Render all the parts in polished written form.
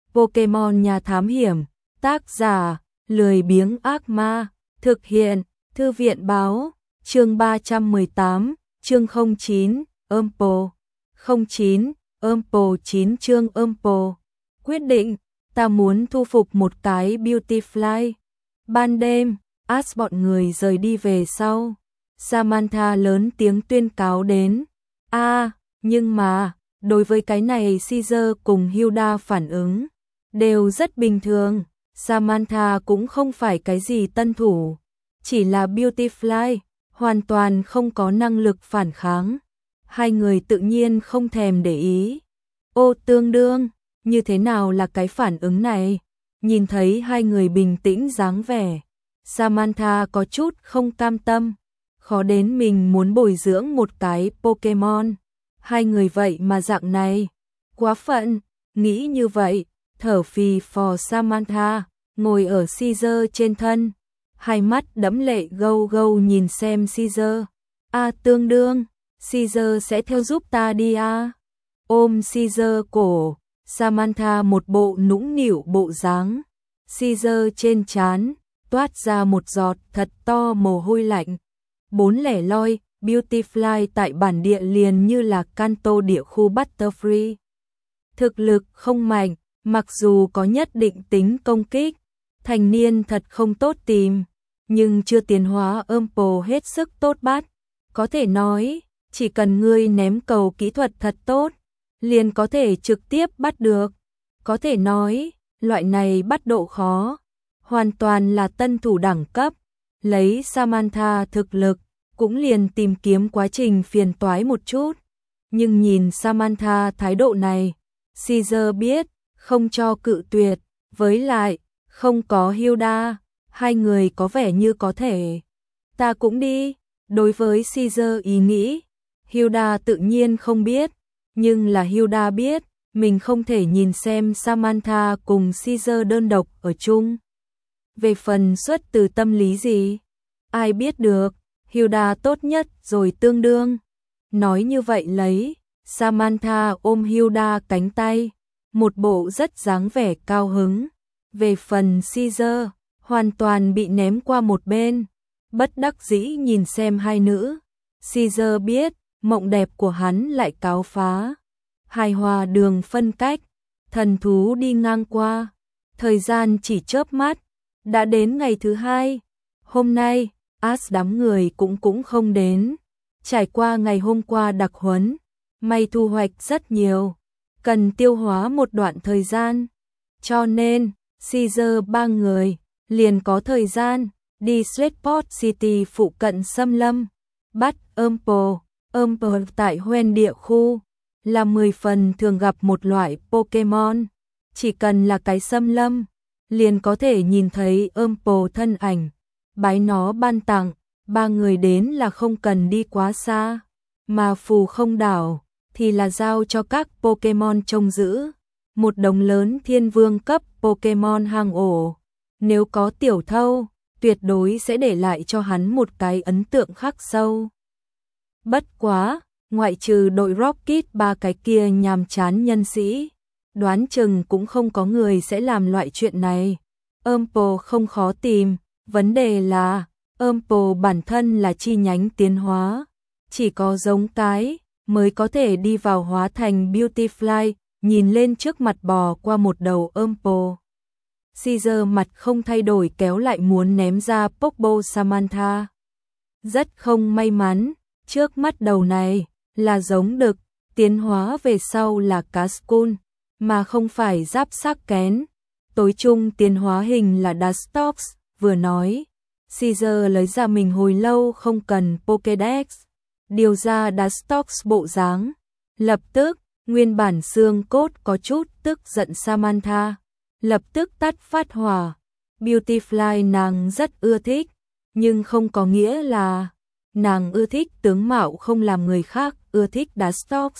Pokemon Nhà Thám Hiểm, tác giả, lười biếng ác ma, thực hiện, Thư viện báo, chương 318, chương 09, Umpo, 09, Umpo 9 chương Umpo. Quyết định, ta muốn thu phục một cái Beautifly. Ban đêm, Ash bọn người rời đi về sau. Samantha lớn tiếng tuyên cáo đến. Nhưng mà, đối với cái này Caesar cùng Hilda phản ứng đều rất bình thường. Samantha cũng không phải cái gì tân thủ, chỉ là Beautifly, hoàn toàn không có năng lực phản kháng. Hai người tự nhiên không thèm để ý. Tương đương, như thế nào là cái phản ứng này? Nhìn thấy hai người bình tĩnh dáng vẻ, Samantha có chút không cam tâm. Khó đến mình muốn bồi dưỡng một cái Pokemon. Hai người vậy mà dạng này. Quá phận, nghĩ như vậy, thở phì phò Samantha, ngồi ở Caesar trên thân. Hai mắt đẫm lệ gâu gâu nhìn xem Caesar. Tương đương, Caesar sẽ theo giúp ta đi Ôm Caesar cổ, Samantha một bộ nũng nịu bộ dáng. Caesar trên trán toát ra một giọt thật to mồ hôi lạnh. 400 Beautifly tại bản địa liền như là Kanto địa khu Butterfree. Thực lực không mạnh, mặc dù có nhất định tính công kích, thành niên thật không tốt tìm, nhưng chưa tiến hóa Umpo hết sức tốt bắt. Có thể nói, chỉ cần ngươi ném cầu kỹ thuật thật tốt, liền có thể trực tiếp bắt được. Có thể nói, loại này bắt độ khó, hoàn toàn là tân thủ đẳng cấp. Lấy Samantha thực lực, cũng liền tìm kiếm quá trình phiền toái một chút. Nhưng nhìn Samantha thái độ này, Caesar biết, không cho cự tuyệt, với lại, không có Hilda, hai người có vẻ như có thể. Ta cũng đi, đối với Caesar ý nghĩ, Hilda tự nhiên không biết, nhưng là Hilda biết, mình không thể nhìn xem Samantha cùng Caesar đơn độc ở chung. Về phần xuất từ tâm lý gì, ai biết được, Hilda tốt nhất rồi tương đương. Nói như vậy lấy, Samantha ôm Hilda cánh tay, một bộ rất dáng vẻ cao hứng. Về phần Caesar, hoàn toàn bị ném qua một bên, bất đắc dĩ nhìn xem hai nữ. Caesar biết, mộng đẹp của hắn lại cáo phá. Hài hòa đường phân cách, thần thú đi ngang qua, thời gian chỉ chớp mắt, đã đến ngày thứ hai. Hôm nay, Ash đám người cũng không đến. Trải qua ngày hôm qua đặc huấn, may thu hoạch rất nhiều, cần tiêu hóa một đoạn thời gian. Cho nên, Caesar ba người liền có thời gian đi Sweetport City phụ cận xâm lâm, bắt Umpo. Umpo tại Hoenn địa khu là 10 phần thường gặp một loại Pokemon. Chỉ cần là cái xâm lâm, liền có thể nhìn thấy Umpo thân ảnh. Bái nó ban tặng, ba người đến là không cần đi quá xa, mà phù không đảo thì là giao cho các Pokemon trông giữ. Một đống lớn thiên vương cấp Pokemon hang ổ. Nếu có tiểu thâu, tuyệt đối sẽ để lại cho hắn một cái ấn tượng khắc sâu. Bất quá, ngoại trừ đội Rocket ba cái kia nhàm chán nhân sĩ, đoán chừng cũng không có người sẽ làm loại chuyện này. Umpo không khó tìm, vấn đề là Umpo bản thân là chi nhánh tiến hóa, chỉ có giống cái mới có thể đi vào hóa thành Beautifly. Nhìn lên trước mặt bò qua một đầu Umpo, Caesar mặt không thay đổi kéo lại muốn ném ra Pokeball Samantha. Rất không may mắn, trước mắt đầu này là giống đực, tiến hóa về sau là Cascoon, mà không phải giáp xác kén. Tối trung tiến hóa hình là Dustox. Vừa nói, Caesar lấy ra mình hồi lâu không cần Pokédex, điều ra Dustox bộ dáng. Lập tức, nguyên bản xương cốt có chút tức giận Samantha, lập tức tắt phát hỏa. Beautifly nàng rất ưa thích, nhưng không có nghĩa là nàng ưa thích tướng mạo không làm người khác ưa thích Dustox.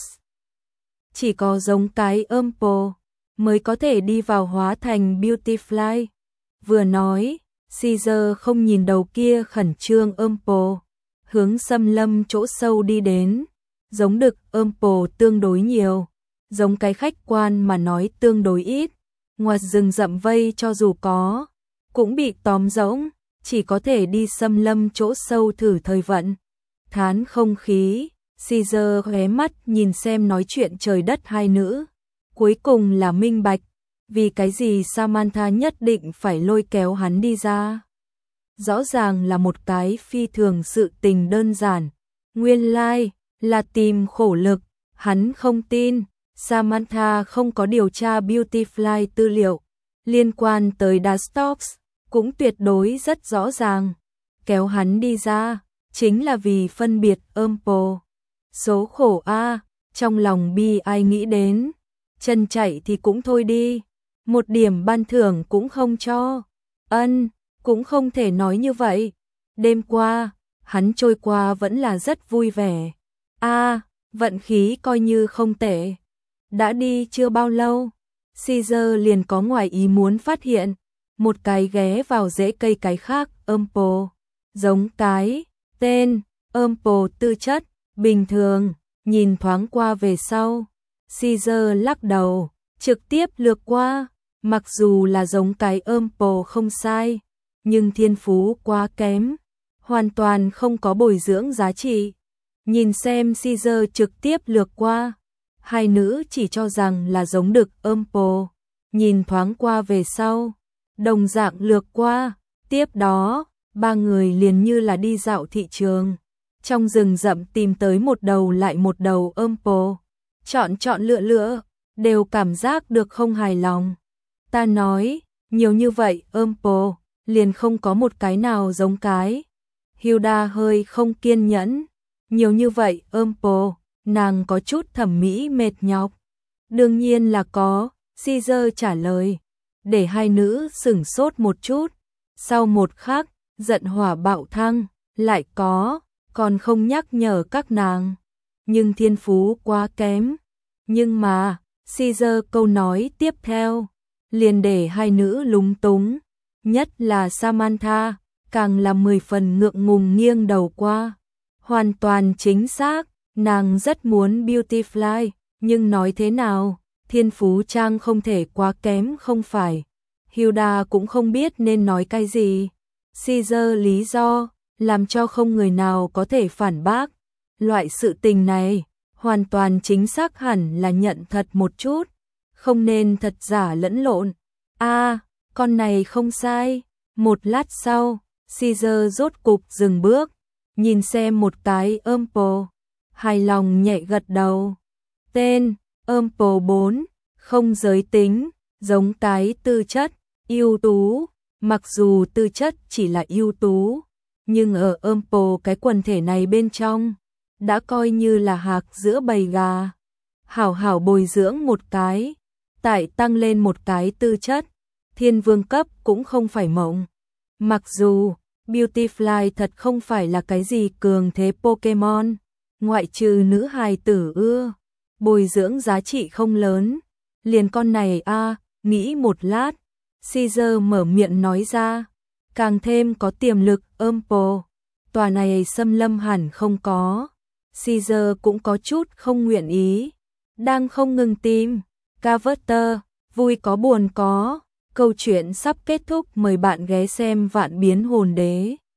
Chỉ có giống cái Umpo mới có thể đi vào hóa thành Beautifly. Vừa nói, Caesar không nhìn đầu kia khẩn trương Umpo, hướng xâm lâm chỗ sâu đi đến. Giống đực Umpo tương đối nhiều, giống cái khách quan mà nói tương đối ít. Ngoặt rừng rậm vây cho dù có, cũng bị tóm rỗng, chỉ có thể đi xâm lâm chỗ sâu thử thời vận. Thán không khí, Caesar khóe mắt nhìn xem nói chuyện trời đất hai nữ. Cuối cùng là minh bạch, vì cái gì Samantha nhất định phải lôi kéo hắn đi ra. Rõ ràng là một cái phi thường sự tình đơn giản. Nguyên lai, là tìm khổ lực, hắn không tin. Samantha không có điều tra Beautyfly tư liệu liên quan tới Dastops, cũng tuyệt đối rất rõ ràng. Kéo hắn đi ra, chính là vì phân biệt Umpo. Số khổ a, trong lòng bi ai nghĩ đến. Chân chạy thì cũng thôi đi, một điểm ban thưởng cũng không cho. Cũng không thể nói như vậy. Đêm qua, hắn trôi qua vẫn là rất vui vẻ. Vận khí coi như không tệ. Đã đi chưa bao lâu, Caesar liền có ngoài ý muốn phát hiện, một cái ghé vào rễ cây cái khác, Umpo. Giống cái, tên, Umpo tư chất, bình thường, nhìn thoáng qua về sau. Caesar lắc đầu, trực tiếp lược qua, mặc dù là giống cái Umpo không sai, nhưng thiên phú quá kém, hoàn toàn không có bồi dưỡng giá trị. Nhìn xem Caesar trực tiếp lược qua, hai nữ chỉ cho rằng là giống đực Umpo, nhìn thoáng qua về sau, đồng dạng lược qua, tiếp đó, ba người liền như là đi dạo thị trường, trong rừng rậm tìm tới một đầu lại một đầu Umpo, chọn lựa, đều cảm giác được không hài lòng. Ta nói, nhiều như vậy Umpo, liền không có một cái nào giống cái. Hilda hơi không kiên nhẫn, nhiều như vậy Umpo, nàng có chút thẩm mỹ mệt nhọc. Đương nhiên là có, Caesar trả lời, để hai nữ sửng sốt một chút. Sau một khắc, giận hỏa bạo thăng, lại có, còn không nhắc nhở các nàng. Nhưng thiên phú quá kém. Nhưng mà, Caesar câu nói tiếp theo, liền để hai nữ lúng túng. Nhất là Samantha, càng là 10 phần ngượng ngùng nghiêng đầu qua. Hoàn toàn chính xác, nàng rất muốn Beautyfly, nhưng nói thế nào, thiên phú trang không thể quá kém không phải. Hilda cũng không biết nên nói cái gì. Caesar lý do, làm cho không người nào có thể phản bác. Loại sự tình này, hoàn toàn chính xác hẳn là nhận thật một chút, không nên thật giả lẫn lộn. Con này không sai. Một lát sau, Caesar rốt cục dừng bước, nhìn xem một cái Umpo, hài lòng nhẹ gật đầu. Tên, Umpo 4, không giới tính, giống cái tư chất, ưu tú. Mặc dù tư chất chỉ là ưu tú, nhưng ở Umpo cái quần thể này bên trong, đã coi như là hạc giữa bầy gà. Hảo hảo bồi dưỡng một cái, tại tăng lên một cái tư chất, thiên vương cấp cũng không phải mộng. Mặc dù, Beautyfly thật không phải là cái gì cường thế Pokemon, ngoại trừ nữ hài tử ưa, bồi dưỡng giá trị không lớn. Liền con này nghĩ một lát, Caesar mở miệng nói ra, càng thêm có tiềm lực Umpo. Tòa này xâm lâm hẳn không có. Caesar cũng có chút không nguyện ý, đang không ngừng tìm. Carver, vui có buồn có. Câu chuyện sắp kết thúc, mời bạn ghé xem Vạn Biến Hồn Đế.